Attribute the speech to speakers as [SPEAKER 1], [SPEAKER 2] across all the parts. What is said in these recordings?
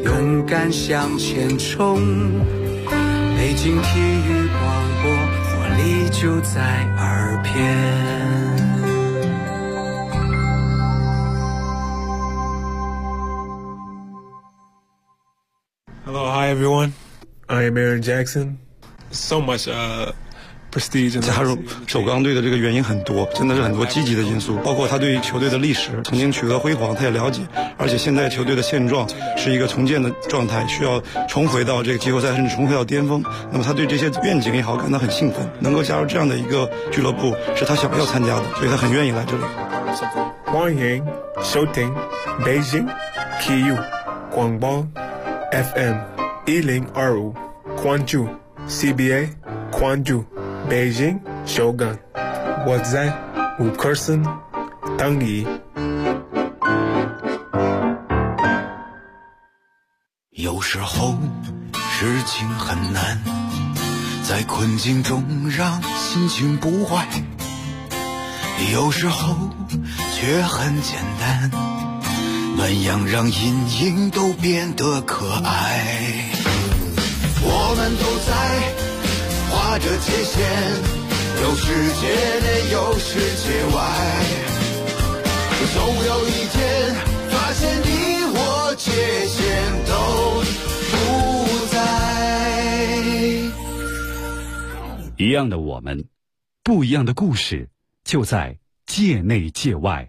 [SPEAKER 1] 勇敢向前冲。北京体育广播，活力就在耳边。
[SPEAKER 2] Hello, hi everyone. I am Aaron Jackson. So much prestige.
[SPEAKER 3] 加入首钢队的这个原因很多，真的是很多积极的因素，包括他对球队的历史曾经取得辉煌，他也了解，而且现在球队的现状是一个重建的状态，需要重回到这个季后赛，甚至重回到巅峰。那么他对这些愿景也好感到很兴奋，能够加入这样的一个俱乐部是他想要参加的，所以他很愿意来这里。
[SPEAKER 2] 欢迎收听北京体育广播 FM 1025，关注 CBA， 关注北京首钢，我在五棵松等你。
[SPEAKER 1] 有时候事情很难，在困境中让心情不坏，有时候却很简单，暖阳让阴影都变得可爱。我们都在画着界限，有世界内有世界外，总有一天发现你我界限都不在。
[SPEAKER 4] 一样的我们，不一样的故事，就在界内界外。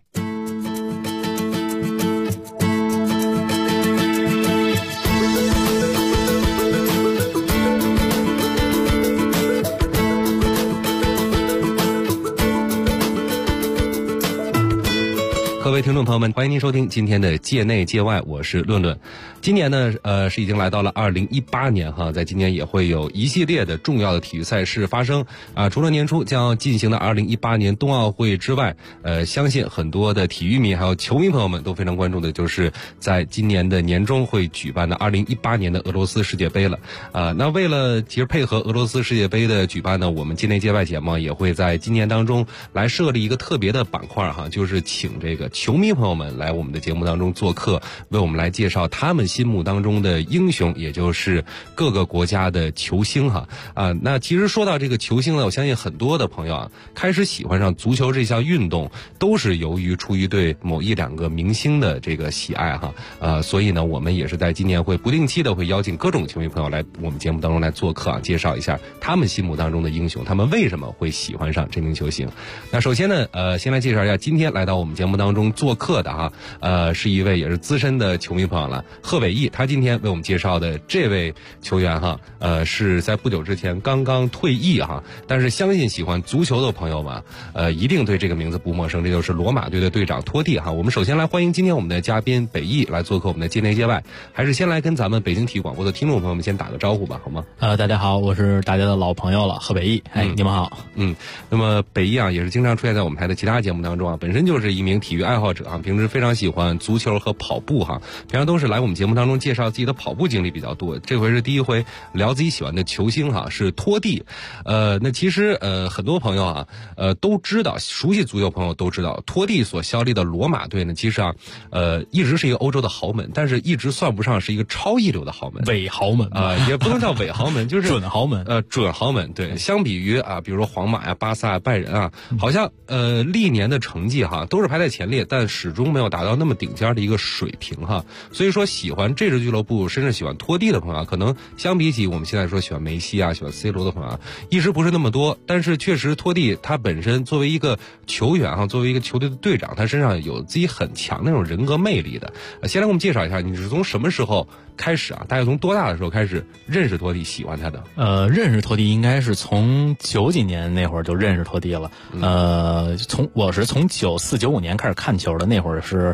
[SPEAKER 4] 各位听众朋友们，欢迎您收听今天的界内界外，我是论论。今年呢，是已经来到了2018年哈，在今年也会有一系列的重要的体育赛事发生啊。除了年初将要进行的2018年冬奥会之外，相信很多的体育迷还有球迷朋友们都非常关注的，就是在今年的年中会举办的2018年的俄罗斯世界杯了。那为了其实配合俄罗斯世界杯的举办呢，我们界内界外节目也会在今年当中来设立一个特别的板块哈，就是请这个球迷朋友们来我们的节目当中做客，为我们来介绍他们心目当中的英雄，也就是各个国家的球星哈。那其实说到这个球星呢，我相信很多的朋友啊，开始喜欢上足球这项运动，都是出于对某一两个明星的这个喜爱哈。所以呢，我们也是在今年会不定期的会邀请各种球迷朋友来我们节目当中来做客啊，介绍一下他们心目当中的英雄，他们为什么会喜欢上这名球星。那首先呢，先来介绍一下今天来到我们节目当中做客的哈，是一位也是资深的球迷朋友了，贺伟毅。他今天为我们介绍的这位球员哈，是在不久之前刚刚退役哈，但是相信喜欢足球的朋友们，一定对这个名字不陌生，这就是罗马队的队长托蒂哈。我们首先来欢迎今天我们的嘉宾北毅来做客我们的界内界外，还是先来跟咱们北京体育广播的听众朋友们先打个招呼吧，好吗？
[SPEAKER 5] 大家好，我是大家的老朋友了，贺北毅。你们好。
[SPEAKER 4] 那么北毅啊，也是经常出现在我们台的其他节目当中啊，本身就是一名体育爱好者啊，平时非常喜欢足球和跑步哈，平常都是来我们节目当中介绍自己的跑步经历比较多，这回是第一回聊自己喜欢的球星哈，是托蒂。那其实很多朋友啊，都知道，熟悉足球朋友都知道，托蒂所效力的罗马队呢，其实啊，一直是一个欧洲的豪门，但是一直算不上是一个超一流的豪门，
[SPEAKER 5] 伪豪门
[SPEAKER 4] 也不能叫伪豪门，就是
[SPEAKER 5] 准豪门。
[SPEAKER 4] 准豪门。对，相比于啊，比如说皇马呀、巴萨、拜仁啊，好像历年的成绩哈都是排在前列，但始终没有达到那么顶尖的一个水平哈。所以说，喜欢这支俱乐部，甚至喜欢托蒂的朋友啊，可能相比起我们现在说喜欢梅西啊、喜欢 C 罗的朋友啊，一直不是那么多。但是确实，托蒂他本身作为一个球员哈，作为一个球队的队长，他身上有自己很强的那种人格魅力的。先来给我们介绍一下，你是从什么时候开始啊？大概从多大的时候开始认识托蒂、喜欢他的？
[SPEAKER 5] 认识托蒂应该是从90几年那会儿就认识托蒂了。我是从94、95年开始看球的，那会儿是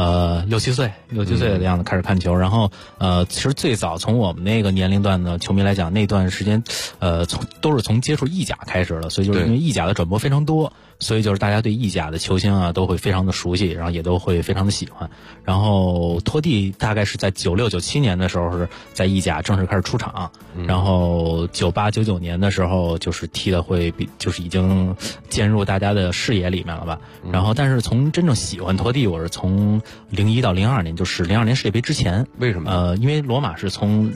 [SPEAKER 5] 6、7岁的样子开始看球。然后其实最早从我们那个年龄段的球迷来讲，那段时间都是从接触意甲开始的，所以就是因为意甲的转播非常多。 所以就是大家对意甲的球星啊都会非常的熟悉，然后也都会非常的喜欢。然后托蒂大概是在96、97年的时候是在意甲正式开始出场，然后98、99年的时候就是踢的会就是已经渐入大家的视野里面了吧。然后但是从真正喜欢托蒂，我是从01到02年，就是02年世界杯之前。
[SPEAKER 4] 为什么？
[SPEAKER 5] 因为罗马是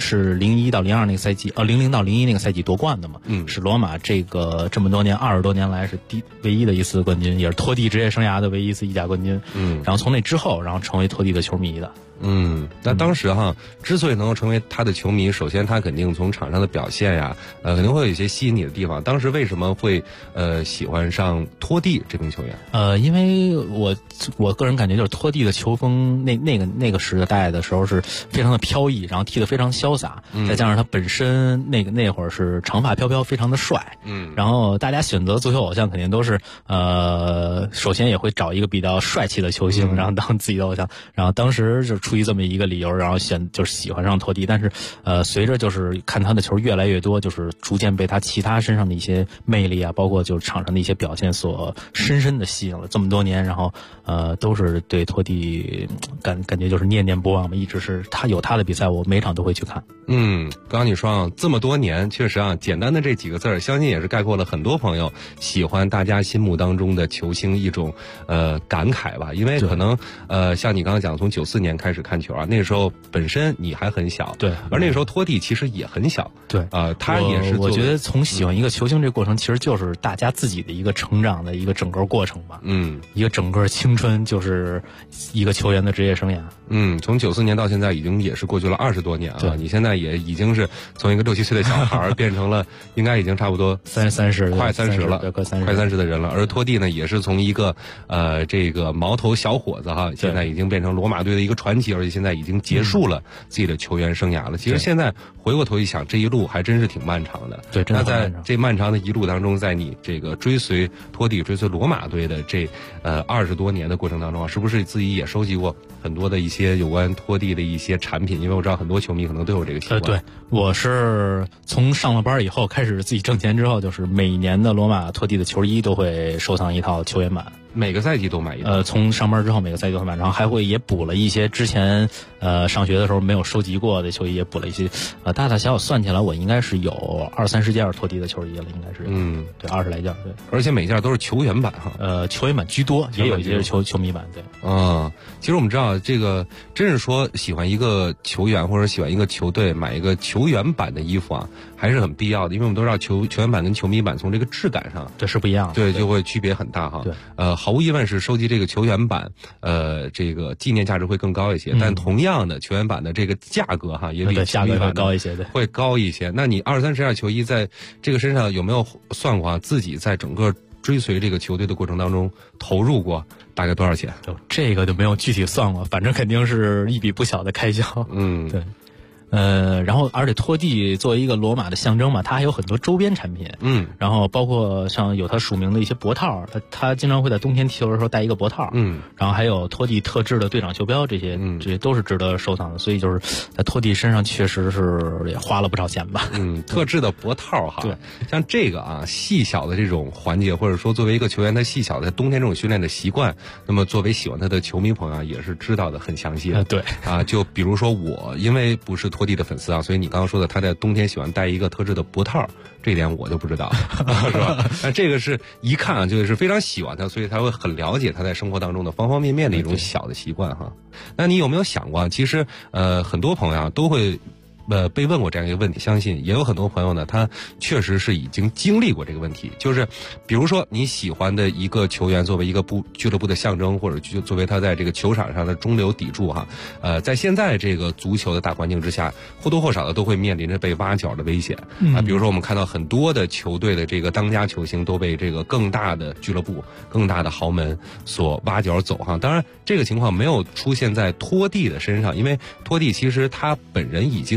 [SPEAKER 5] 01到02那个赛季，00到01那个赛季夺冠的嘛，是罗马这么多年20多年来是唯一的一次冠军，也是托蒂职业生涯的唯一一次意甲冠军。然后从那之后，然后成为托蒂的球迷的。
[SPEAKER 4] 那当时之所以能够成为他的球迷，首先他肯定从场上的表现呀，肯定会有一些吸引你的地方。当时为什么会喜欢上托蒂这名球员？
[SPEAKER 5] 因为我个人感觉就是托蒂的球风那个时代的时候是非常的飘逸，然后踢得非常潇洒，再加上他本身那会儿是长发飘飘，非常的帅。然后大家选择足球偶像肯定都是首先也会找一个比较帅气的球星，然后当自己的偶像。然后当时就出于这么一个理由，然后就是喜欢上托蒂。但是随着就是看他的球越来越多，就是逐渐被他其他身上的一些魅力啊，包括就是场上的一些表现所深深的吸引了这么多年。然后都是对托蒂感觉就是念念不忘嘛，一直是他有他的比赛，我每场都会去看。
[SPEAKER 4] 刚刚你说这么多年，确实简单的这几个字儿，相信也是概括了很多朋友喜欢大家心目当中的球星一种感慨吧。因为可能像你刚刚讲，从94年开始看球那个时候本身你还很小，
[SPEAKER 5] 对，
[SPEAKER 4] 而那个时候托蒂其实也很小，
[SPEAKER 5] 对，
[SPEAKER 4] 他也是
[SPEAKER 5] 我觉得从喜欢一个球星这个过程，其实就是大家自己的一个成长的一个整个过程吧。一个整个青春就是一个球员的职业生涯。
[SPEAKER 4] 从94年到现在已经也是过去了20多年啊，你现在也已经是从一个6、7岁的小孩变成了应该已经差不多
[SPEAKER 5] 快30
[SPEAKER 4] 了，快30的人了。而托蒂呢，也是从一个这个毛头小伙子现在已经变成罗马队的一个传奇，而且现在已经结束了自己的球员生涯了。其实现在回过头一想，这一路还真是挺漫长的。
[SPEAKER 5] 对，
[SPEAKER 4] 那在这漫长的一路当中，在你这个追随托蒂、追随罗马队的这20多年的过程当中是不是自己也收集过很多的一些有关托蒂的一些产品？因为我知道很多球迷可能都有这个习惯。
[SPEAKER 5] 对，我是从上了班以后开始自己挣钱之后，就是每年的罗马托蒂的球衣都会收藏一套球员版。
[SPEAKER 4] 每个赛季都买一套。
[SPEAKER 5] 从上班之后每个赛季都会买，然后还会也补了一些之前上学的时候没有收集过的球衣，也补了一些。大大小小算起来，我应该是有20-30件托蒂的球衣了，应该是。对，20来件。对，
[SPEAKER 4] 而且每件都是球员版
[SPEAKER 5] 球员版居多，也有一些是球迷版。对。
[SPEAKER 4] 其实我们知道这个，真是说喜欢一个球员或者喜欢一个球队，买一个球员版的衣服还是很必要的，因为我们都知道球员版跟球迷版从这个质感上
[SPEAKER 5] 对是不一样的，
[SPEAKER 4] 对就会区别很大
[SPEAKER 5] 对，
[SPEAKER 4] 毫无疑问是收集这个球员版，这个纪念价值会更高一些。但同样的，球员版的这个价格也比
[SPEAKER 5] 价格会高一些，对，
[SPEAKER 4] 会高一些。那你20-30件球衣在这个身上有没有算过自己在整个追随这个球队的过程当中投入过大概多少钱？
[SPEAKER 5] 这个就没有具体算过，反正肯定是一笔不小的开销。对。然后而且托蒂作为一个罗马的象征嘛，它还有很多周边产品。然后包括像有它署名的一些脖套，他经常会在冬天踢球的时候戴一个脖套。然后还有托蒂特制的队长袖标，这些都是值得收藏的。所以就是在托蒂身上确实是也花了不少钱吧。
[SPEAKER 4] 特制的脖套对，像这个细小的这种环节，或者说作为一个球员他细小的冬天这种训练的习惯，那么作为喜欢他的球迷朋友也是知道的很详细的。
[SPEAKER 5] 对
[SPEAKER 4] 就比如说我因为不是托蒂的粉丝所以你刚刚说的他在冬天喜欢戴一个特制的脖套，这一点我就不知道是吧？但这个是一看就是非常喜欢他，所以他会很了解他在生活当中的方方面面的一种小的习惯那你有没有想过，其实很多朋友都会被问过这样一个问题，相信也有很多朋友呢，他确实是已经经历过这个问题。就是比如说你喜欢的一个球员作为一个俱乐部的象征，或者就作为他在这个球场上的中流砥柱在现在这个足球的大环境之下，或多或少的都会面临着被挖角的危险比如说我们看到很多的球队的这个当家球星都被这个更大的俱乐部、更大的豪门所挖角走当然这个情况没有出现在托蒂的身上，因为托蒂其实他本人已经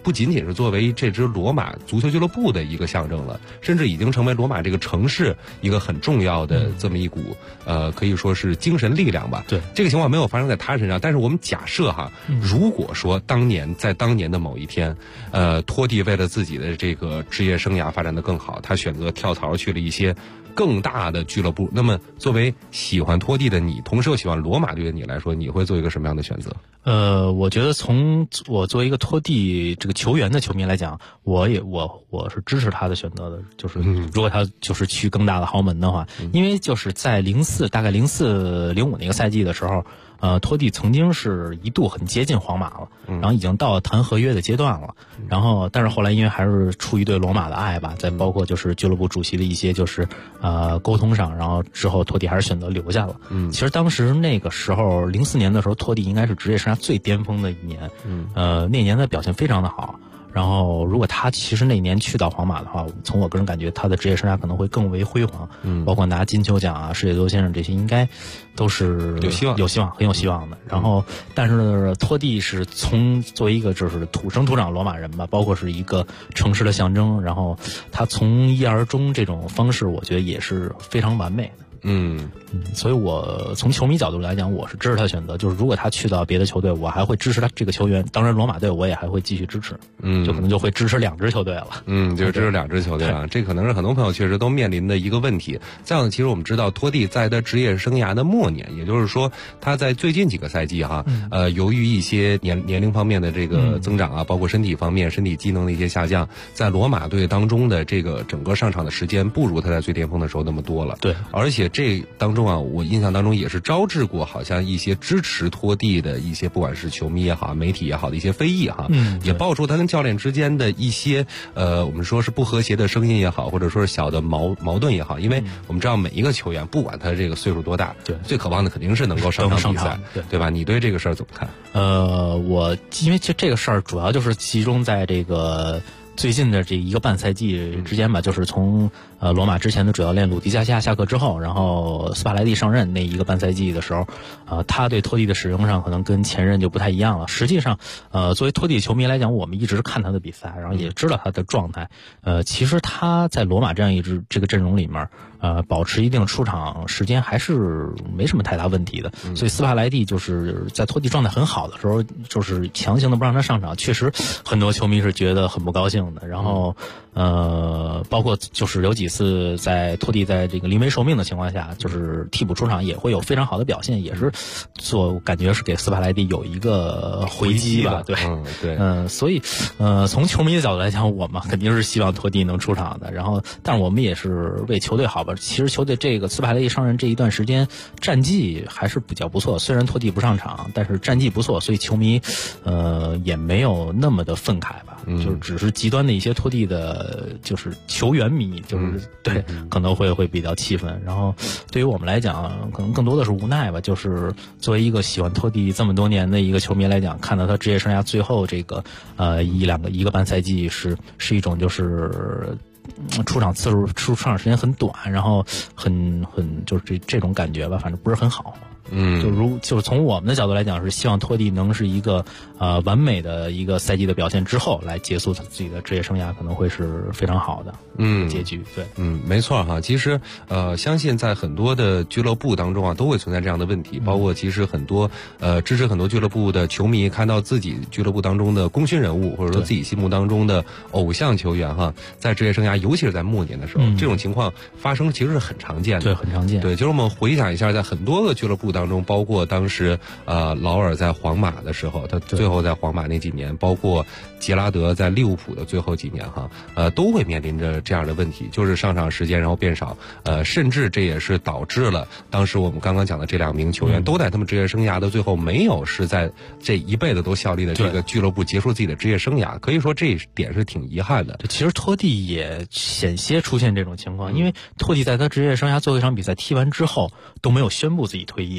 [SPEAKER 4] 不仅仅是作为这支罗马足球俱乐部的一个象征了，甚至已经成为罗马这个城市一个很重要的这么一股可以说是精神力量吧。
[SPEAKER 5] 对，
[SPEAKER 4] 这个情况没有发生在他身上，但是我们假设哈，如果说在当年的某一天，托蒂为了自己的这个职业生涯发展得更好，他选择跳槽去了一些更大的俱乐部，那么作为喜欢托蒂的你，同时又喜欢罗马队的你来说，你会做一个什么样的选择？
[SPEAKER 5] 我觉得从我作为一个托蒂这个球员的球迷来讲，我是支持他的选择的，就是如果他就是去更大的豪门的话，因为就是在大概04-05那个赛季的时候，托蒂曾经是一度很接近皇马了，然后已经到了谈合约的阶段了，然后但是后来因为还是出于对罗马的爱吧，再包括就是俱乐部主席的一些就是沟通上，然后之后托蒂还是选择留下了。其实当时那个时候04年的时候，托蒂应该是职业生涯最巅峰的一年，那年的表现非常的好。然后，如果他其实那年去到皇马的话，从我个人感觉，他的职业生涯可能会更为辉煌。包括拿金球奖啊、世界足球先生这些，应该都是有希望、很有希望的。然后，但是呢，托蒂是作为一个就是土生土长罗马人吧，包括是一个城市的象征，然后他从一而终这种方式，我觉得也是非常完美的。所以我从球迷角度来讲，我是支持他的选择。就是如果他去到别的球队，我还会支持他这个球员。当然，罗马队我也还会继续支持。就可能就会支持2支球队了。
[SPEAKER 4] 就是支持2支球队了。这可能是很多朋友确实都面临的一个问题。再有，其实我们知道托蒂在他职业生涯的末年，也就是说他在最近几个赛季哈，由于一些年龄方面的这个增长啊，包括身体方面身体机能的一些下降，在罗马队当中的这个整个上场的时间不如他在最巅峰的时候那么多了。
[SPEAKER 5] 对，
[SPEAKER 4] 而且这当中啊，我印象当中也是招致过好像一些支持托蒂的一些不管是球迷也好、媒体也好的一些非议哈，也爆出他跟教练之间的一些我们说是不和谐的声音也好，或者说是小的矛盾也好，因为我们知道每一个球员不管他这个岁数多大，最渴望的肯定是能够上场比赛，对吧？你对这个事儿怎么看？
[SPEAKER 5] 我因为这个事儿主要就是集中在这个最近的这一个半赛季之间吧，就是从罗马之前的主教练鲁迪加西亚下课之后，然后斯帕莱蒂上任那一个半赛季的时候，他对托蒂的使用上可能跟前任就不太一样了。实际上，作为托蒂球迷来讲，我们一直看他的比赛，然后也知道他的状态。其实他在罗马这样一支这个阵容里面，保持一定出场时间还是没什么太大问题的。所以斯帕莱蒂就是在托蒂状态很好的时候，就是强行的不让他上场，确实很多球迷是觉得很不高兴的。然后包括就是有几次在托蒂在这个临危受命的情况下，就是替补出场也会有非常好的表现，也是感觉是给斯帕莱蒂有一个回击吧。对，所以从球迷的角度来讲，我们肯定是希望托蒂能出场的。然后，但是我们也是为球队好吧。其实球队这个斯帕莱蒂上任这一段时间战绩还是比较不错，虽然托蒂不上场，但是战绩不错，所以球迷也没有那么的愤慨吧。就是只是极端的一些托蒂的，就是球员迷，就是对可能会比较气愤。然后对于我们来讲，可能更多的是无奈吧。就是作为一个喜欢托蒂这么多年的一个球迷来讲，看到他职业生涯最后这个一个半赛季是一种就是出场时间很短，然后很就是这种感觉吧，反正不是很好。就是从我们的角度来讲，是希望托蒂能是一个完美的一个赛季的表现之后来结束他自己的职业生涯，可能会是非常好的结局。对，
[SPEAKER 4] 没错哈。其实相信在很多的俱乐部当中啊，都会存在这样的问题，包括其实很多支持很多俱乐部的球迷看到自己俱乐部当中的功勋人物，或者说自己心目当中的偶像球员哈，在职业生涯尤其是在末年的时候，这种情况发生其实是很常见的。
[SPEAKER 5] 对，很常见。
[SPEAKER 4] 对，就是我们回想一下，在很多个俱乐部当中，包括当时劳尔在皇马的时候，他最后在皇马那几年，包括杰拉德在利物浦的最后几年哈，都会面临着这样的问题，就是上场时间然后变少，甚至这也是导致了当时我们刚刚讲的这2名球员都在他们职业生涯的最后没有是在这一辈子都效力的这个俱乐部结束自己的职业生涯，可以说这一点是挺遗憾的。
[SPEAKER 5] 其实托蒂也险些出现这种情况，因为托蒂在他职业生涯最后一场比赛踢完之后都没有宣布自己退役，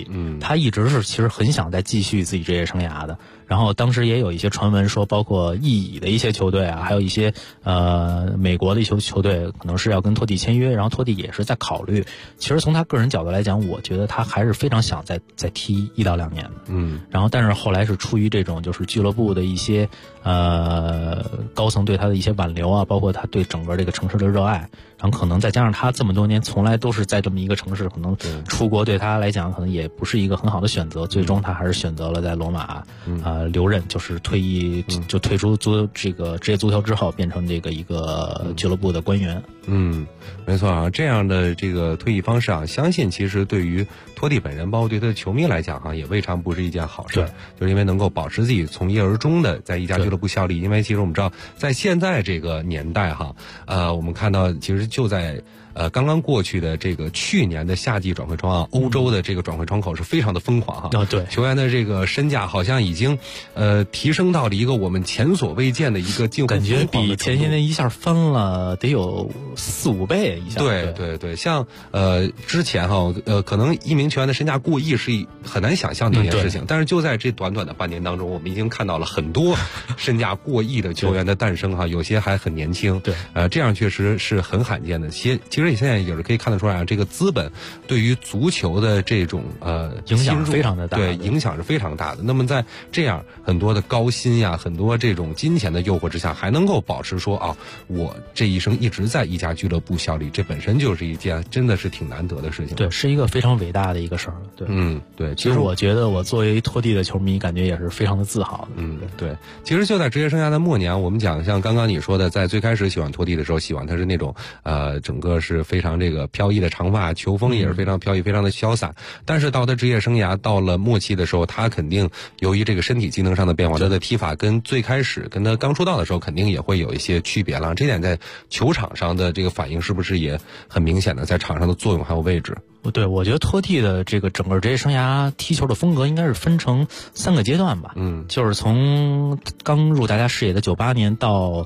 [SPEAKER 5] 他一直是其实很想再继续自己职业生涯的。然后当时也有一些传闻说，包括意乙的一些球队啊，还有一些美国的一些球队可能是要跟托蒂签约，然后托蒂也是在考虑。其实从他个人角度来讲，我觉得他还是非常想再踢1到2年的。然后但是后来是出于这种就是俱乐部的一些高层对他的一些挽留啊，包括他对整个这个城市的热爱，然后可能再加上他这么多年从来都是在这么一个城市，可能出国对他来讲可能也不是一个很好的选择，最终他还是选择了在罗马留任，就是退役就退出这个职业足球之后，变成这个一个俱乐部的官员。
[SPEAKER 4] 没错啊，这样的这个退役方式啊，相信其实对于托蒂本人，包括对他的球迷来讲也未尝不是一件好事。就是因为能够保持自己从一而终的在一家俱乐部效力。因为其实我们知道，在现在这个年代我们看到其实就在刚刚过去的这个去年的夏季转会窗欧洲的这个转会窗口是非常的疯狂
[SPEAKER 5] 对，
[SPEAKER 4] 球员的这个身价好像已经提升到了一个我们前所未见的一个近乎
[SPEAKER 5] 感觉比前些年一下翻了得有4-5倍一下。
[SPEAKER 4] 对，像之前可能一名球员的身价过亿是很难想象的一件事情，但是就在这短短的半年当中，我们已经看到了很多身价过亿的球员的诞生有些还很年轻。
[SPEAKER 5] 对，
[SPEAKER 4] 这样确实是很罕见的。其实现在也是可以看得出来这个资本对于足球的这种
[SPEAKER 5] 影响非常的大。
[SPEAKER 4] 对，影响是非常大的。那么在这样很多的高薪很多这种金钱的诱惑之下，还能够保持说我这一生一直在一家俱乐部效力，这本身就是一件真的是挺难得的事情。
[SPEAKER 5] 对，是一个非常伟大的一个事儿。对，
[SPEAKER 4] 对。
[SPEAKER 5] 其实我觉得我作为托蒂的球迷，感觉也是非常的自豪的。
[SPEAKER 4] 对。其实就在职业生涯的末年，我们讲像刚刚你说的，在最开始喜欢托蒂的时候，喜欢他是那种整个是非常这个飘逸的长发，球风也是非常飘逸，非常的潇洒。但是到他职业生涯到了末期的时候，他肯定由于这个身体机能上的变化，他的踢法跟最开始跟他刚出道的时候肯定也会有一些区别了。这点在球场上的这个反应是不是也很明显的在场上的作用还有位置？
[SPEAKER 5] 对，我觉得托蒂的这个整个职业生涯踢球的风格应该是分成3个阶段吧。就是从刚入大家视野的98年到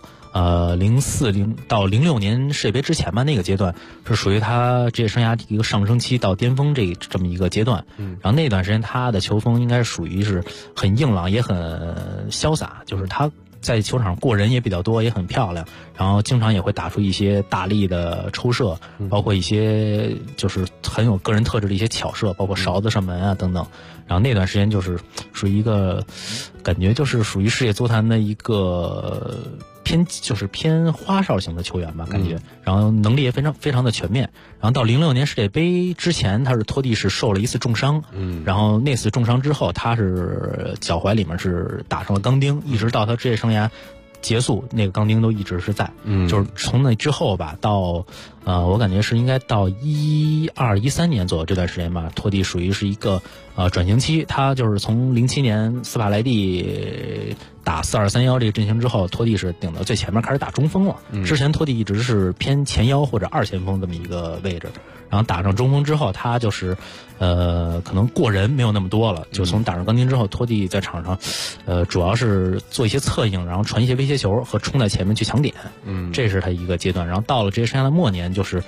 [SPEAKER 5] 04到06年世界杯之前吧，那个阶段是属于他职业生涯一个上升期到巅峰这么一个阶段。然后那段时间他的球风应该是属于是很硬朗也很潇洒，就是他在球场过人也比较多，也很漂亮，然后经常也会打出一些大力的抽射，包括一些就是很有个人特质的一些巧射，包括勺子射门等等。然后那段时间就是属于一个感觉就是属于世界足坛的一个偏花哨型的球员吧，感觉。然后能力也非常的全面。然后到06年世界杯之前，托蒂是受了一次重伤。然后那次重伤之后，他是脚踝里面是打上了钢钉，一直到他职业生涯结束，那个钢钉都一直是在。就是从那之后吧，到我感觉是应该到12、13年左右这段时间吧，托蒂属于是一个转型期。他就是从07年斯帕莱蒂打4-2-3-1这个阵型之后，托蒂是顶到最前面开始打中锋了。之前托蒂一直是偏前腰或者2前锋这么一个位置，然后打上中锋之后，他就是可能过人没有那么多了。就从打上钢筋之后，托蒂在场上主要是做一些策应，然后传一些威胁球和冲在前面去抢点。这是他一个阶段。然后到了职业生涯的末年，就是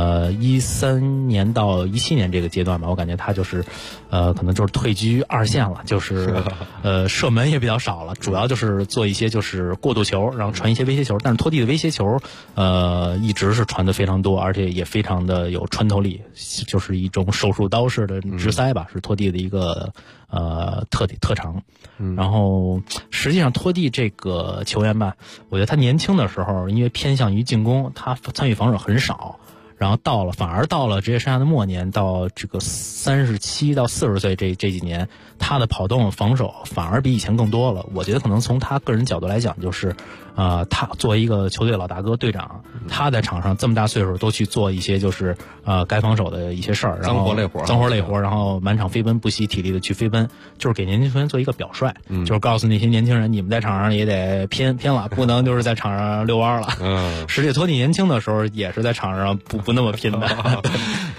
[SPEAKER 5] 13年到17年这个阶段吧，我感觉他就是可能就是退居2线了，就是射门也比较少了，主要就是做一些就是过渡球，然后传一些威胁球。但是托蒂的威胁球一直是传的非常多，而且也非常的有穿透力，就是一种手术刀式的直塞吧，是托蒂的一个特长。然后实际上托蒂这个球员吧，我觉得他年轻的时候因为偏向于进攻，他参与防守很少。然后反而到了职业生涯的末年，到这个37到40岁这几年，他的跑动防守反而比以前更多了。我觉得可能从他个人角度来讲，就是他作为一个球队老大哥队长，他在场上这么大岁数都去做一些就是该防守的一些事儿，然后脏活累活，然后满场飞奔，不惜体力的去飞奔，就是给年轻球员做一个表率，就是告诉那些年轻人，你们在场上也得偏了，不能就是在场上遛弯了。实际托蒂年轻的时候也是在场上不那么拼的。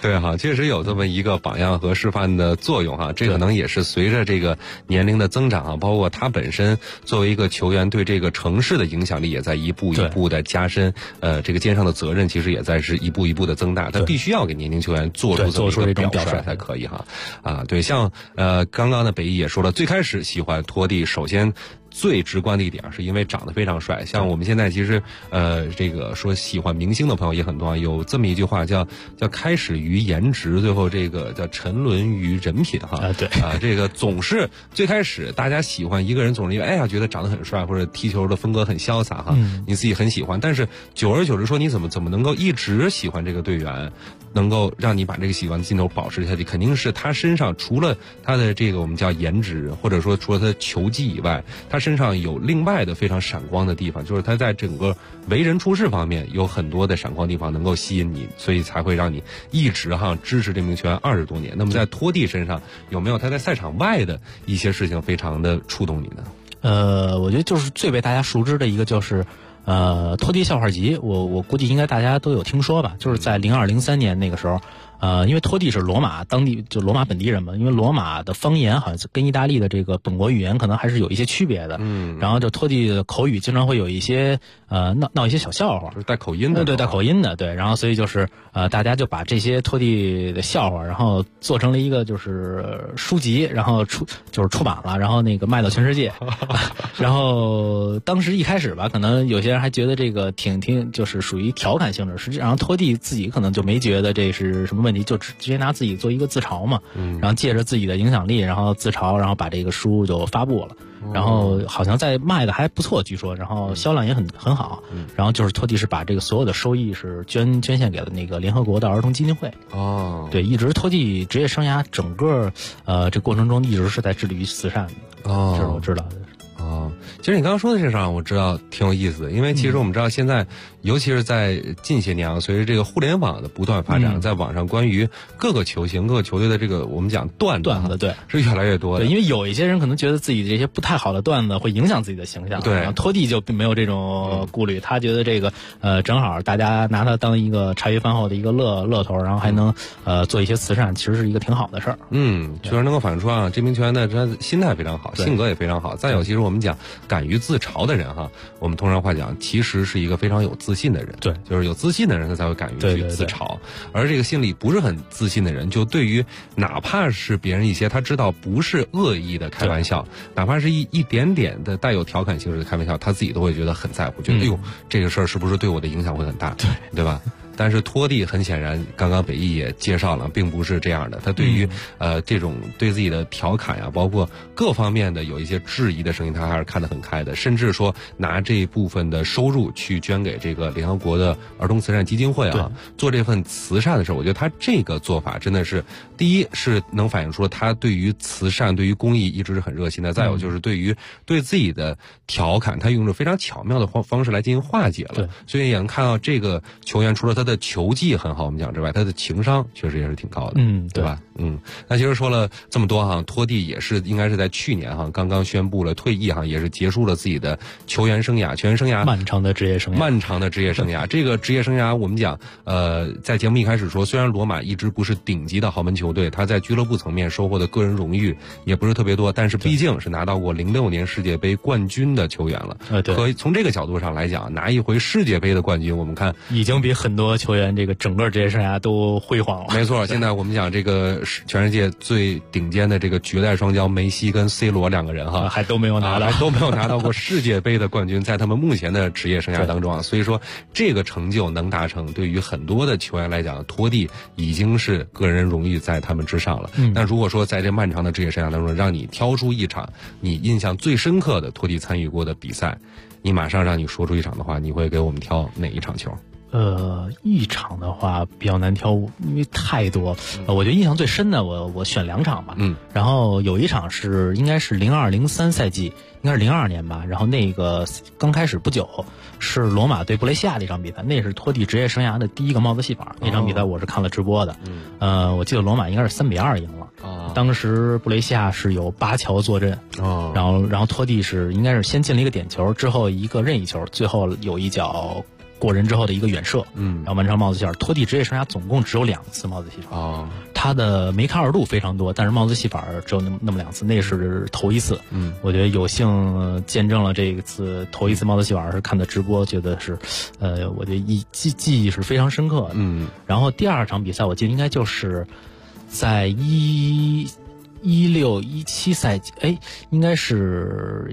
[SPEAKER 4] 对哈，确实有这么一个榜样和示范的作用哈。这可能也是随着这个年龄的增长啊，包括他本身作为一个球员对这个城市的影响力也在一步一步的加深。这个肩上的责任其实也在是一步一步的增大。他必须要给年轻球员做出这么一个表率才可以哈。啊，对，像刚刚的北一也说了，最开始喜欢托蒂，首先最直观的一点是因为长得非常帅。像我们现在其实这个说喜欢明星的朋友也很多，有这么一句话叫开始于颜值，最后这个叫沉沦于人品哈。
[SPEAKER 5] 对
[SPEAKER 4] 这个总是最开始大家喜欢一个人，总是因为哎呀觉得长得很帅，或者踢球的风格很潇洒哈，你自己很喜欢。但是久而久之说你怎么能够一直喜欢这个队员，能够让你把这个喜欢的劲头保持下去，肯定是他身上除了他的这个我们叫颜值，或者说除了他的球技以外，他身上有另外的非常闪光的地方，就是他在整个为人处事方面有很多的闪光地方能够吸引你，所以才会让你一直支持这名球员20多年。那么在托蒂身上有没有他在赛场外的一些事情非常的触动你呢？
[SPEAKER 5] 我觉得就是最被大家熟知的一个就是托蒂笑话集，我估计应该大家都有听说吧，就是在02-03年那个时候。因为托蒂是罗马当地就罗马本地人嘛，因为罗马的方言好像跟意大利的这个本国语言可能还是有一些区别的。然后就托蒂的口语经常会有一些闹一些小笑话，
[SPEAKER 4] 就是带口音的。
[SPEAKER 5] 对，带口音的，对。然后所以就是大家就把这些托蒂的笑话，然后做成了一个就是书籍，然后出版了，然后那个卖到全世界。然后当时一开始吧，可能有些人还觉得这个挺就是属于调侃性质，实际上托蒂自己可能就没觉得这是什么问题。就直接拿自己做一个自嘲嘛，然后借着自己的影响力，然后自嘲，然后把这个书就发布了，然后好像在卖的还不错，据说，然后销量也很好，然后就是托蒂是把这个所有的收益是捐献给了那个联合国的儿童基金会。对，一直托蒂职业生涯整个这过程中一直是在致力于慈善的。这是我知道的。
[SPEAKER 4] 其实你刚刚说的这上我知道挺有意思的，因为其实我们知道现在尤其是在近些年随着这个互联网的不断发展，在网上关于各个球星各个球队的这个我们讲段子
[SPEAKER 5] 对
[SPEAKER 4] 是越来越多的。
[SPEAKER 5] 对，因为有一些人可能觉得自己这些不太好的段子会影响自己的形象，
[SPEAKER 4] 对，
[SPEAKER 5] 然后托蒂就并没有这种顾虑，他觉得这个正好大家拿它当一个茶余饭后的一个乐头，然后还能做一些慈善，其实是一个挺好的事儿。
[SPEAKER 4] 确实能够反映出这名球员的他心态非常好，性格也非常好。再有其实我们讲敢于自嘲的人我们通常话讲其实是一个非常有自信的人。
[SPEAKER 5] 对，
[SPEAKER 4] 就是有自信的人他才会敢于去自嘲。而这个心里不是很自信的人，就对于哪怕是别人一些他知道不是恶意的开玩笑，哪怕是一点点的带有调侃性质的开玩笑，他自己都会觉得很在乎，觉得哎呦这个事儿是不是对我的影响会很大，对吧？但是托蒂很显然，刚刚北一也介绍了，并不是这样的。他对于这种对自己的调侃呀，包括各方面的有一些质疑的声音，他还是看得很开的。甚至说拿这一部分的收入去捐给这个联合国的儿童慈善基金会做这份慈善的时候，我觉得他这个做法真的是，第一是能反映出他对于慈善、对于公益一直是很热心的。再有就是对自己的调侃，他用着非常巧妙的方式来进行化解了。所以也能看到这个球员除了他的球技很好，我们讲之外，他的情商确实也是挺高的，对吧？那其实说了这么多托蒂也是应该是在去年刚刚宣布了退役也是结束了自己的球员生涯，
[SPEAKER 5] 漫长的职业生
[SPEAKER 4] 涯。这个职业生涯我们讲在节目一开始说，虽然罗马一直不是顶级的豪门球队，他在俱乐部层面收获的个人荣誉也不是特别多，但是毕竟是拿到过06年世界杯冠军的球员了。和从这个角度上来讲，拿一回世界杯的冠军，我们看
[SPEAKER 5] 已经比很多球员这个整个职业生涯都辉煌了。
[SPEAKER 4] 没错，现在我们讲这个全世界最顶尖的这个绝代双骄梅西跟 C 罗两个人
[SPEAKER 5] 还都没有拿
[SPEAKER 4] 到过世界杯的冠军，在他们目前的职业生涯当中所以说这个成就能达成，对于很多的球员来讲，托蒂已经是个人荣誉在他们之上了。那如果说在这漫长的职业生涯当中，让你挑出一场你印象最深刻的托蒂参与过的比赛，你马上让你说出一场的话，你会给我们挑哪一场球？
[SPEAKER 5] 一场的话比较难挑，因为太多。我觉得印象最深的，我选2场吧。然后有一场是应该是02-03赛季，应该是02年吧。然后那个刚开始不久是罗马对布雷西亚的一场比赛，那是托蒂职业生涯的第一个帽子戏法。那场比赛我是看了直播的。我记得罗马应该是3-2赢了。当时布雷西亚是有巴乔坐镇。然后托蒂是应该是先进了一个点球，之后一个任意球，最后有一脚过人之后的一个远射，然后完成帽子戏法。托蒂职业生涯总共只有2次帽子戏法，他的梅开二度非常多，但是帽子戏法只有那么2次，那是头一次。我觉得有幸见证了这一次头一次帽子戏法，是看的直播，觉得是，我觉得记忆是非常深刻的。然后第2场比赛，我记得应该就是在16-17赛季，应该是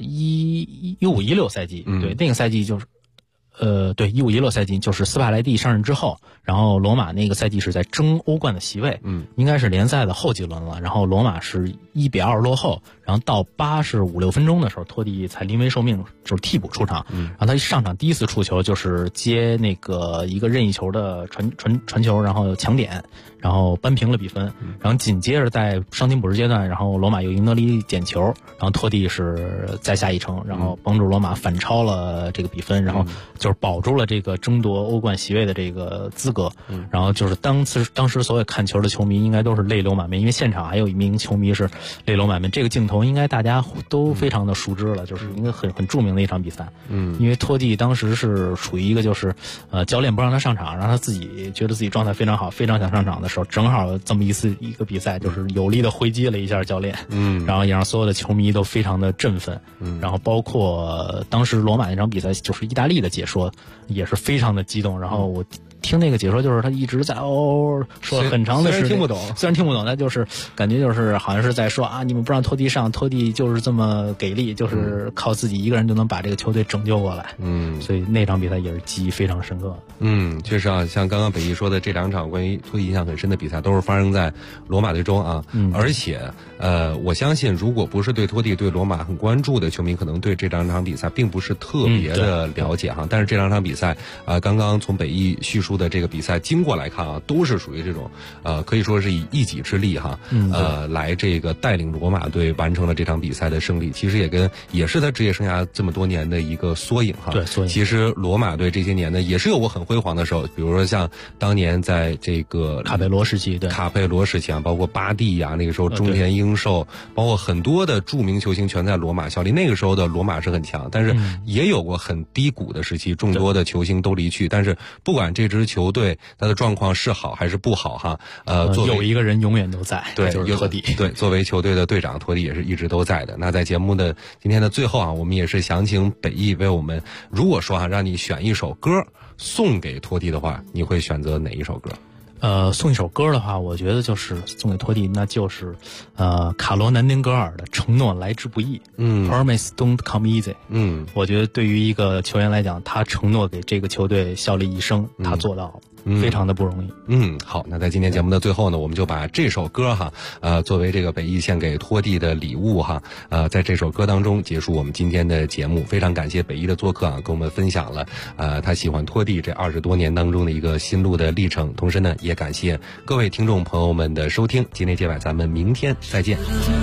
[SPEAKER 5] 15-16赛季，对，那个赛季就是。对，15-16赛季就是斯帕莱蒂上任之后，然后罗马那个赛季是在争欧冠的席位，应该是联赛的后几轮了。然后罗马是1-2落后，然后到85-6分钟的时候，托蒂才临危受命，就是替补出场。然后他上场第一次触球就是接那个一个任意球的传球，然后抢点，然后扳平了比分。然后紧接着在伤停补时阶段，然后罗马又赢得了一点球，然后托蒂是再下一城，然后帮助罗马反超了这个比分，然后就是保住了这个争夺欧冠席位的这个资格。然后就是当时所有看球的球迷应该都是泪流满面，因为现场还有一名球迷是泪流满面。这个镜头应该大家都非常的熟知了，就是一个很著名的一场比赛。因为托蒂当时是处于一个就是教练不让他上场，让他自己觉得自己状态非常好，非常想上场的时候，正好这么一个比赛，就是有力的回击了一下教练。然后也让所有的球迷都非常的振奋。然后包括当时罗马那场比赛，就是意大利的解说也是非常的激动。然后我听那个解说，就是他一直在说了很长的时间，虽然听不懂，但就是感觉就是好像是在说啊，你们不让托蒂上，托蒂就是这么给力，就是靠自己一个人就能把这个球队拯救过来。所以那场比赛也是记忆非常深刻的。
[SPEAKER 4] 确实啊，像刚刚北一说的这2场关于托蒂印象很深的比赛，都是发生在罗马队中啊。而且我相信，如果不是对托蒂、对罗马很关注的球迷，可能对这2场比赛并不是特别的了解哈。但是这2场比赛刚刚从北一叙述的这个比赛经过来看啊，都是属于这种可以说是以一己之力哈，来这个带领罗马队完成了这场比赛的胜利。其实也是他职业生涯这么多年的一个缩影哈。
[SPEAKER 5] 对，缩影。
[SPEAKER 4] 其实罗马队这些年呢，也是有过很辉煌的时候，比如说像当年在这个
[SPEAKER 5] 卡佩罗时期，对，
[SPEAKER 4] 卡佩罗时期啊，包括巴蒂呀，那个时候中田英寿，包括很多的著名球星全在罗马效力。那个时候的罗马是很强，但是也有过很低谷的时期，众多的球星都离去。但是不管这支球队他的状况是好还是不好哈，
[SPEAKER 5] 有一个人永远都在，
[SPEAKER 4] 对，
[SPEAKER 5] 就是托蒂。
[SPEAKER 4] 对，作为球队的队长，托蒂也是一直都在的。那在节目的今天的最后啊，我们也是想请北艺为我们，如果说让你选一首歌送给托蒂的话，你会选择哪一首歌？
[SPEAKER 5] 送一首歌的话，我觉得就是送给托蒂，那就是卡罗南丁格尔的《承诺来之不易》。Promise don't come easy。我觉得对于一个球员来讲，他承诺给这个球队效力一生，他做到了。非常的不容易。
[SPEAKER 4] 好，那在今天节目的最后呢，我们就把这首歌哈，作为这个北艺献给托蒂的礼物哈，在这首歌当中结束我们今天的节目。非常感谢北艺的做客啊，跟我们分享了他喜欢托蒂这20多年当中的一个心路的历程。同时呢，也感谢各位听众朋友们的收听。今天节外，咱们明天再见。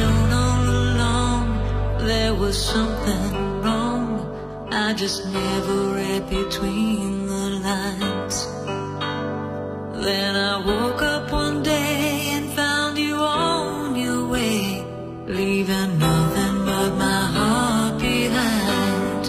[SPEAKER 6] Then I woke up one day and found you on your way, leaving nothing but my heart behind.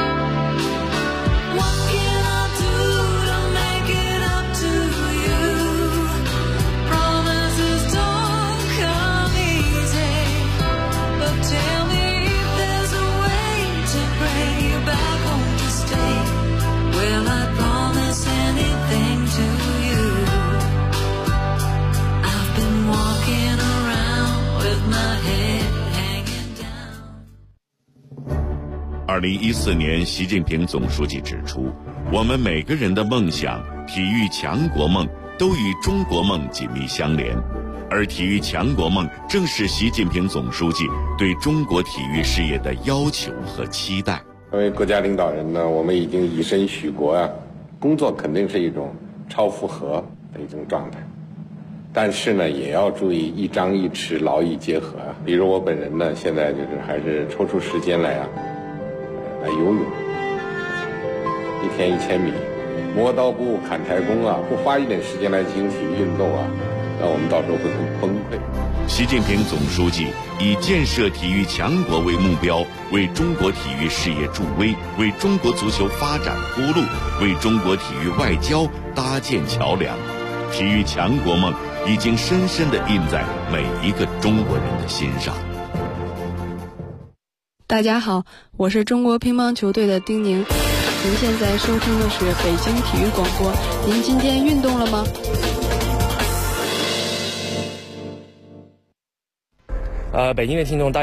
[SPEAKER 6] What can I do to make it up to you? Promises don't come easy, but tell me if there's a way to bring you back home to stay. Will I promise anything to you?Walking around with my head hanging down.
[SPEAKER 7] 2014年，习近平总书记指出，我们每个人的梦想、体育强国梦都与中国梦紧密相连，而体育强国梦正是习近平总书记对中国体育事业的要求和期待。
[SPEAKER 8] 作为国家领导人呢，我们已经以身许国啊，工作肯定是一种超负荷的一种状态。但是呢，也要注意一张一弛，劳逸结合啊。比如我本人呢，现在就是还是抽出时间来来游泳，1天1000米，磨刀不误砍柴工啊，不花一点时间来进行体育运动啊，那我们到时候会很崩溃。
[SPEAKER 7] 习近平总书记以建设体育强国为目标，为中国体育事业助威，为中国足球发展铺路，为中国体育外交搭建桥梁。体育强国梦已经深深地印在每一个中国人的心上。
[SPEAKER 9] 大家好，我是中国乒乓球队的丁宁。您现在收听的是北京体育广播。您今天运动了吗？
[SPEAKER 10] 北京的听众大